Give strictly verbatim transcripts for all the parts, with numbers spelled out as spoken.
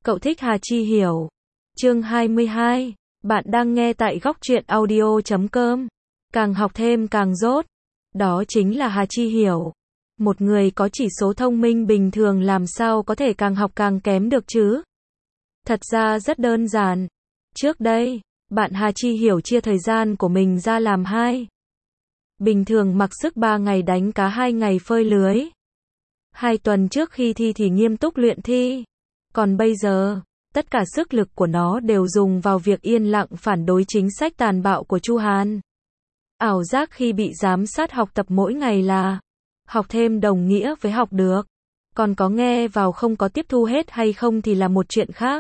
Cậu thích Hà Chi Hiểu. Chương hai mươi hai. Bạn đang nghe tại góc truyện audio chấm com. Càng học thêm càng dốt. Đó chính là Hà Chi Hiểu. Một người có chỉ số thông minh bình thường làm sao có thể càng học càng kém được chứ? Thật ra rất đơn giản. Trước đây, bạn Hà Chi Hiểu chia thời gian của mình ra làm hai. Bình thường mặc sức ba ngày đánh cá hai ngày phơi lưới. Hai tuần trước khi thi thì nghiêm túc luyện thi. Còn bây giờ, tất cả sức lực của nó đều dùng vào việc yên lặng phản đối chính sách tàn bạo của Chu Hàn. Ảo giác khi bị giám sát học tập mỗi ngày là học thêm đồng nghĩa với học được. Còn có nghe vào không có tiếp thu hết hay không thì là một chuyện khác.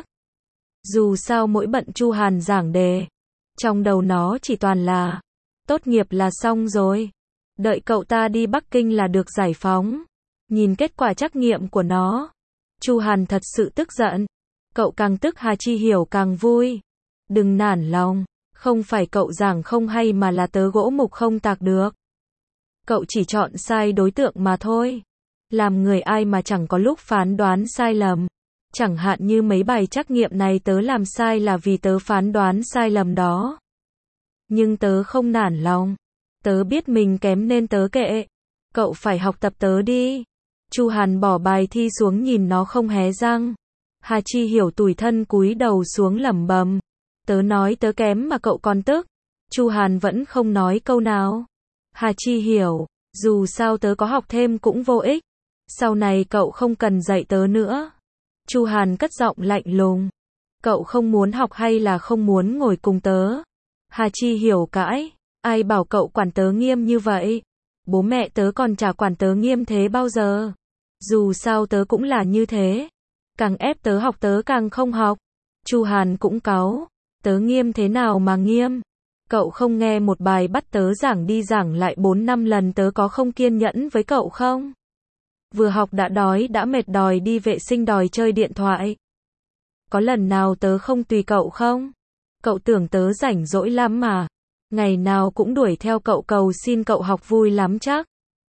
Dù sao mỗi bận Chu Hàn giảng đề, trong đầu nó chỉ toàn là tốt nghiệp là xong rồi. Đợi cậu ta đi Bắc Kinh là được giải phóng. Nhìn kết quả trắc nghiệm của nó, Chu Hàn thật sự tức giận. Cậu càng tức Hà Chi Hiểu càng vui. Đừng nản lòng, không phải cậu giảng không hay mà là tớ gỗ mục không tạc được. Cậu chỉ chọn sai đối tượng mà thôi. Làm người ai mà chẳng có lúc phán đoán sai lầm. Chẳng hạn như mấy bài trắc nghiệm này tớ làm sai là vì tớ phán đoán sai lầm đó. Nhưng tớ không nản lòng. Tớ biết mình kém nên tớ kệ. Cậu phải học tập tớ đi. Chu Hàn bỏ bài thi xuống nhìn nó không hé răng. Hà Chi Hiểu tủi thân cúi đầu xuống lẩm bẩm. Tớ nói tớ kém mà cậu còn tức. Chu Hàn vẫn không nói câu nào. Hà Chi Hiểu, dù sao tớ có học thêm cũng vô ích. Sau này cậu không cần dạy tớ nữa. Chu Hàn cất giọng lạnh lùng. Cậu không muốn học hay là không muốn ngồi cùng tớ? Hà Chi Hiểu cãi. Ai bảo cậu quản tớ nghiêm như vậy? Bố mẹ tớ còn chả quản tớ nghiêm thế bao giờ. Dù sao tớ cũng là như thế. Càng ép tớ học tớ càng không học. Chu Hàn cũng cáu. Tớ nghiêm thế nào mà nghiêm? Cậu không nghe một bài bắt tớ giảng đi giảng lại bốn năm lần, tớ có không kiên nhẫn với cậu không? Vừa học đã đói đã mệt đòi đi vệ sinh đòi chơi điện thoại. Có lần nào tớ không tùy cậu không? Cậu tưởng tớ rảnh rỗi lắm mà. Ngày nào cũng đuổi theo cậu cầu xin cậu học vui lắm chắc.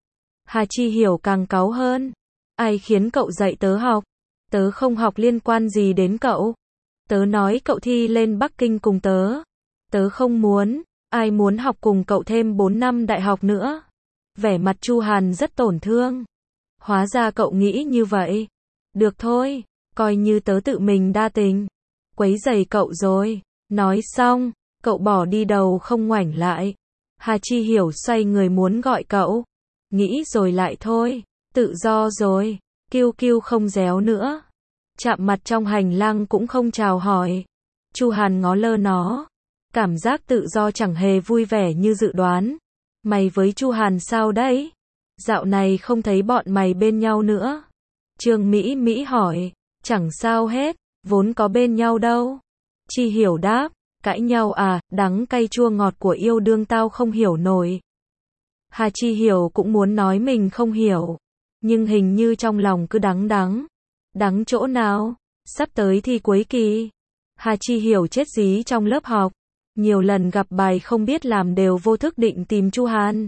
Hà Chi Hiểu càng cáu hơn. Ai khiến cậu dạy tớ học? Tớ không học liên quan gì đến cậu. Tớ nói cậu thi lên Bắc Kinh cùng tớ. Tớ không muốn. Ai muốn học cùng cậu thêm bốn năm đại học nữa? Vẻ mặt Chu Hàn rất tổn thương. Hóa ra cậu nghĩ như vậy. Được thôi, coi như tớ tự mình đa tình. Quấy rầy cậu rồi. Nói xong, cậu bỏ đi đầu không ngoảnh lại. Hà Chi Hiểu xoay người muốn gọi cậu. Nghĩ rồi lại thôi. Tự do rồi. Kiêu kiêu không réo nữa. Chạm mặt trong hành lang cũng không chào hỏi. Chu Hàn ngó lơ nó. Cảm giác tự do chẳng hề vui vẻ như dự đoán. Mày với Chu Hàn sao đấy? Dạo này không thấy bọn mày bên nhau nữa. Trương Mỹ Mỹ hỏi. Chẳng sao hết, vốn có bên nhau đâu. Chi Hiểu đáp. Cãi nhau à, đắng cay chua ngọt của yêu đương tao không hiểu nổi. Hà Chi Hiểu cũng muốn nói mình không hiểu. Nhưng hình như trong lòng cứ đắng đắng. Đắng chỗ nào? Sắp tới thi cuối kỳ. Hà Chi Hiểu chết dí trong lớp học. Nhiều lần gặp bài không biết làm đều vô thức định tìm Chu Hàn.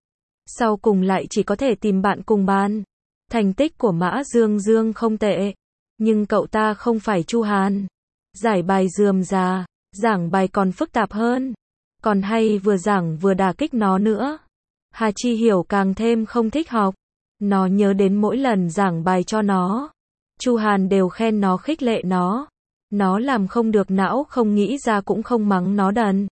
Sau cùng lại chỉ có thể tìm bạn cùng ban. Thành tích của Mã Dương Dương không tệ. Nhưng cậu ta không phải Chu Hàn. Giải bài rườm rà. Giảng bài còn phức tạp hơn. Còn hay vừa giảng vừa đả kích nó nữa. Hà Chi Hiểu càng thêm không thích học. Nó nhớ đến mỗi lần giảng bài cho nó. Chu Hàn đều khen nó khích lệ nó. Nó làm không được não không nghĩ ra cũng không mắng nó đần.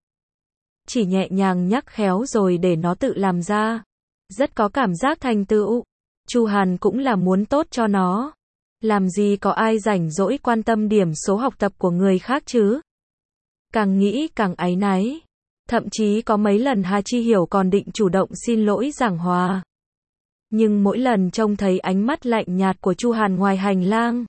Chỉ nhẹ nhàng nhắc khéo rồi để nó tự làm ra. Rất có cảm giác thành tựu. Chu Hàn cũng là muốn tốt cho nó. Làm gì có ai rảnh rỗi quan tâm điểm số học tập của người khác chứ? Càng nghĩ càng áy náy. Thậm chí có mấy lần Hà Chi Hiểu còn định chủ động xin lỗi giảng hòa. Nhưng mỗi lần trông thấy ánh mắt lạnh nhạt của Chu Hàn ngoài hành lang,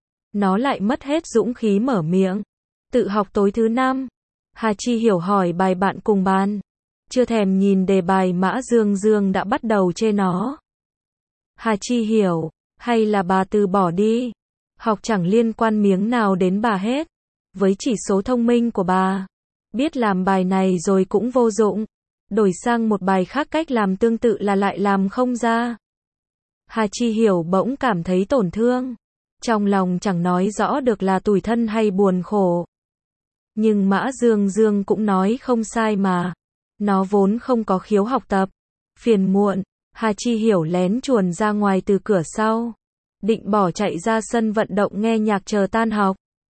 nó lại mất hết dũng khí mở miệng. Tự học tối thứ năm. Hà Chi Hiểu hỏi bài bạn cùng ban. Chưa thèm nhìn đề bài Mã Dương Dương đã bắt đầu chê nó. Hà Chi Hiểu, hay là bà từ bỏ đi. Học chẳng liên quan miếng nào đến bà hết. Với chỉ số thông minh của bà, biết làm bài này rồi cũng vô dụng. Đổi sang một bài khác cách làm tương tự là lại làm không ra. Hà Chi Hiểu bỗng cảm thấy tổn thương. Trong lòng chẳng nói rõ được là tủi thân hay buồn khổ. Nhưng Mã Dương Dương cũng nói không sai mà. Nó vốn không có khiếu học tập. Phiền muộn, Hà Chi Hiểu lén chuồn ra ngoài từ cửa sau. Định bỏ chạy ra sân vận động nghe nhạc chờ tan học.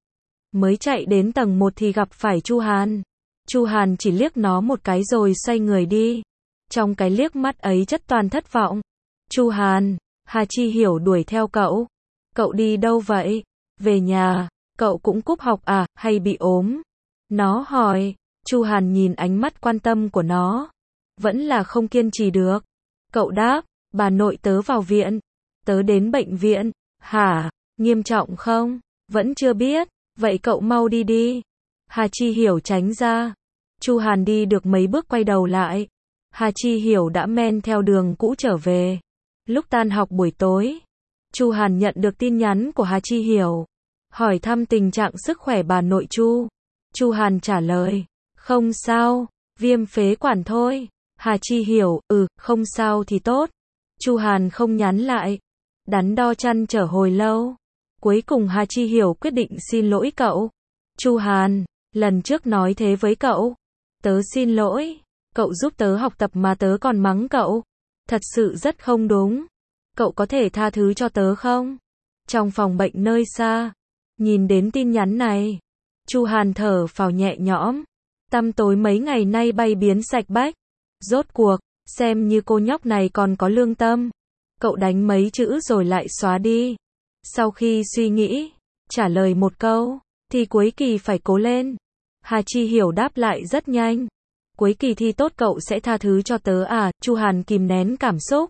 Mới chạy đến tầng một thì gặp phải Chu Hàn. Chu Hàn chỉ liếc nó một cái rồi xoay người đi. Trong cái liếc mắt ấy chất toàn thất vọng. Chu Hàn, Hà Chi Hiểu đuổi theo cậu. Cậu đi đâu vậy? Về nhà. Cậu cũng cúp học à, hay bị ốm? Nó hỏi. Chu Hàn nhìn ánh mắt quan tâm của nó. Vẫn là không kiên trì được. Cậu đáp, bà nội tớ vào viện. Tớ đến bệnh viện. Hả? Nghiêm trọng không? Vẫn chưa biết. Vậy cậu mau đi đi. Hà Chi Hiểu tránh ra. Chu Hàn đi được mấy bước quay đầu lại. Hà Chi Hiểu đã men theo đường cũ trở về. Lúc tan học buổi tối, Chu Hàn nhận được tin nhắn của Hà Chi Hiểu. Hỏi thăm tình trạng sức khỏe bà nội Chu. Chu Hàn trả lời, không sao, viêm phế quản thôi. Hà Chi Hiểu, ừ, không sao thì tốt. Chu Hàn không nhắn lại. Đắn đo trăn trở hồi lâu. Cuối cùng Hà Chi Hiểu quyết định xin lỗi cậu. Chu Hàn, lần trước nói thế với cậu. Tớ xin lỗi. Cậu giúp tớ học tập mà tớ còn mắng cậu. Thật sự rất không đúng. Cậu có thể tha thứ cho tớ không? Trong phòng bệnh nơi xa, nhìn đến tin nhắn này, Chu Hàn thở phào nhẹ nhõm. Tăm tối mấy ngày nay bay biến sạch bách. Rốt cuộc, xem như cô nhóc này còn có lương tâm. Cậu đánh mấy chữ rồi lại xóa đi. Sau khi suy nghĩ, trả lời một câu, thì cuối kỳ phải cố lên. Hà Chi Hiểu đáp lại rất nhanh. Cuối kỳ thi tốt cậu sẽ tha thứ cho tớ à? Chu Hàn kìm nén cảm xúc.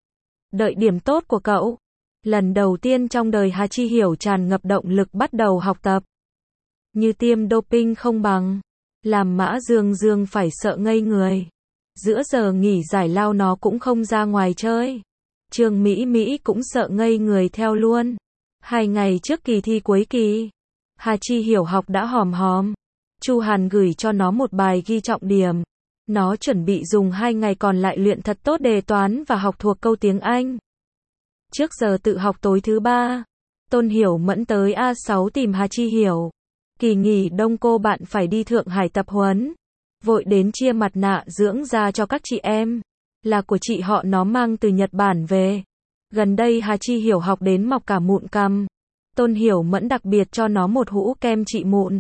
Đợi điểm tốt của cậu. Lần đầu tiên trong đời Hà Chi Hiểu tràn ngập động lực bắt đầu học tập. Như tiêm doping không bằng. Làm Mã Dương Dương phải sợ ngây người. Giữa giờ nghỉ giải lao nó cũng không ra ngoài chơi. Trương Mỹ Mỹ cũng sợ ngây người theo luôn. Hai ngày trước kỳ thi cuối kỳ, Hà Chi Hiểu học đã hòm hòm. Chu Hàn gửi cho nó một bài ghi trọng điểm. Nó chuẩn bị dùng hai ngày còn lại luyện thật tốt đề toán và học thuộc câu tiếng Anh. Trước giờ tự học tối thứ ba, Tôn Hiểu Mẫn tới A sáu tìm Hà Chi Hiểu. Kỳ nghỉ đông cô bạn phải đi Thượng Hải tập huấn. Vội đến chia mặt nạ dưỡng da cho các chị em. Là của chị họ nó mang từ Nhật Bản về. Gần đây Hà Chi Hiểu học đến mọc cả mụn cằm. Tôn Hiểu Mẫn đặc biệt cho nó một hũ kem trị mụn.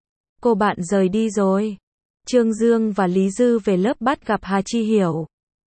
Cô bạn rời đi rồi. Trương Dương và Lý Dư về lớp bắt gặp Hà Chi Hiểu.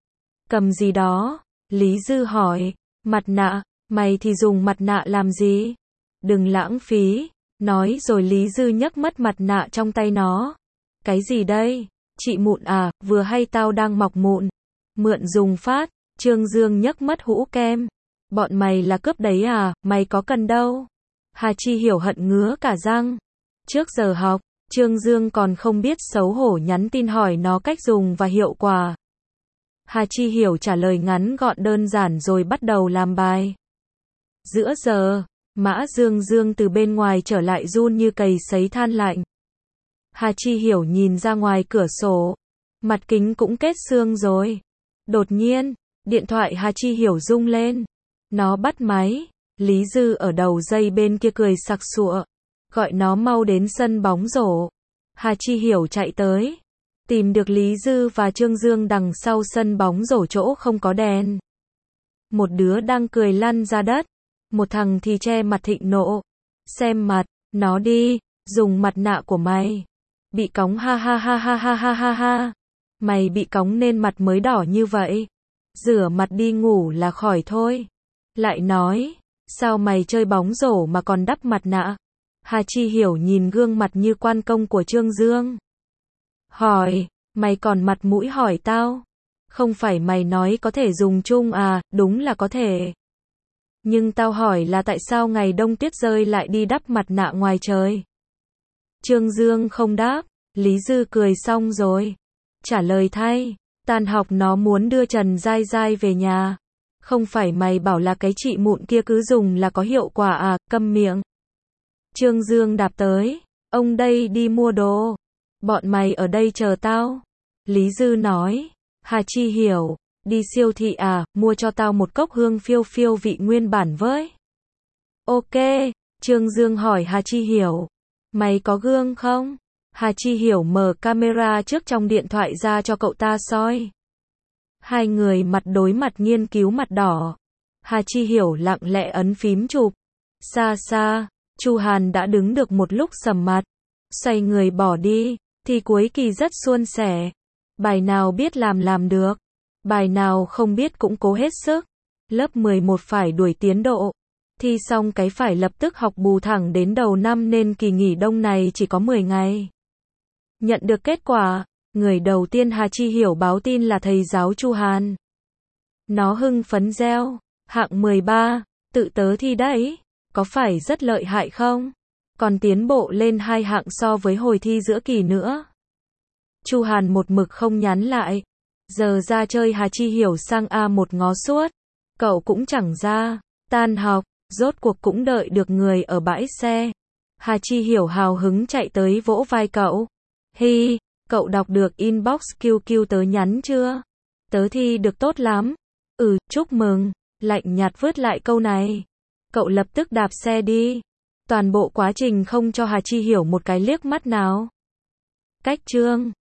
Cầm gì đó? Lý Dư hỏi. Mặt nạ, mày thì dùng mặt nạ làm gì? Đừng lãng phí. Nói rồi Lý Dư nhấc mất mặt nạ trong tay nó. Cái gì đây? Chị mụn à, vừa hay tao đang mọc mụn. Mượn dùng phát. Trương Dương nhấc mất hũ kem. Bọn mày là cướp đấy à, mày có cần đâu. Hà Chi Hiểu hận ngứa cả răng. Trước giờ học, Trương Dương còn không biết xấu hổ nhắn tin hỏi nó cách dùng và hiệu quả. Hà Chi Hiểu trả lời ngắn gọn đơn giản rồi bắt đầu làm bài. Giữa giờ, Mã Dương Dương từ bên ngoài trở lại run như cầy sấy than lạnh. Hà Chi Hiểu nhìn ra ngoài cửa sổ. Mặt kính cũng kết xương rồi. Đột nhiên, điện thoại Hà Chi Hiểu rung lên. Nó bắt máy. Lý Dư ở đầu dây bên kia cười sặc sụa. Gọi nó mau đến sân bóng rổ. Hà Chi Hiểu chạy tới. Tìm được Lý Dư và Trương Dương đằng sau sân bóng rổ chỗ không có đèn. Một đứa đang cười lăn ra đất. Một thằng thì che mặt thịnh nộ. Xem mặt, nó đi, dùng mặt nạ của mày. Bị cóng ha ha ha ha ha ha ha ha. Mày bị cóng nên mặt mới đỏ như vậy. Rửa mặt đi ngủ là khỏi thôi. Lại nói, sao mày chơi bóng rổ mà còn đắp mặt nạ? Hà Chi Hiểu nhìn gương mặt như quan công của Trương Dương. Hỏi, mày còn mặt mũi hỏi tao? Không phải mày nói có thể dùng chung à, đúng là có thể. Nhưng tao hỏi là tại sao ngày đông tuyết rơi lại đi đắp mặt nạ ngoài trời? Trương Dương không đáp, Lý Dư cười xong rồi. Trả lời thay, tan học nó muốn đưa Trần Giai Giai về nhà. Không phải mày bảo là cái chị mụn kia cứ dùng là có hiệu quả à, câm miệng. Trương Dương đạp tới, ông đây đi mua đồ. Bọn mày ở đây chờ tao. Lý Dư nói, Hà Chi Hiểu, đi siêu thị à, mua cho tao một cốc hương phiêu phiêu vị nguyên bản với. Ok, Trương Dương hỏi Hà Chi Hiểu. Mày có gương không? Hà Chi Hiểu mở camera trước trong điện thoại ra cho cậu ta soi. Hai người mặt đối mặt nghiên cứu mặt đỏ. Hà Chi Hiểu lặng lẽ ấn phím chụp. Xa xa, Chu Hàn đã đứng được một lúc sầm mặt. Xoay người bỏ đi, thì cuối kỳ rất suôn sẻ. Bài nào biết làm làm được. Bài nào không biết cũng cố hết sức. Lớp mười một phải đuổi tiến độ. Thi xong cái phải lập tức học bù thẳng đến đầu năm nên kỳ nghỉ đông này chỉ có mười ngày. Nhận được kết quả, người đầu tiên Hà Chi Hiểu báo tin là thầy giáo Chu Hàn. Nó hưng phấn reo, hạng mười ba, tự tớ thi đấy, có phải rất lợi hại không? Còn tiến bộ lên hai hạng so với hồi thi giữa kỳ nữa. Chu Hàn một mực không nhắn lại. Giờ ra chơi Hà Chi Hiểu sang A một ngó suốt. Cậu cũng chẳng ra, tan học, rốt cuộc cũng đợi được người ở bãi xe. Hà Chi Hiểu hào hứng chạy tới vỗ vai cậu. Hi, cậu đọc được inbox quy quy tớ nhắn chưa? Tớ thi được tốt lắm. Ừ, chúc mừng. Lạnh nhạt vứt lại câu này. Cậu lập tức đạp xe đi. Toàn bộ quá trình không cho Hà Chi Hiểu một cái liếc mắt nào. Cách chương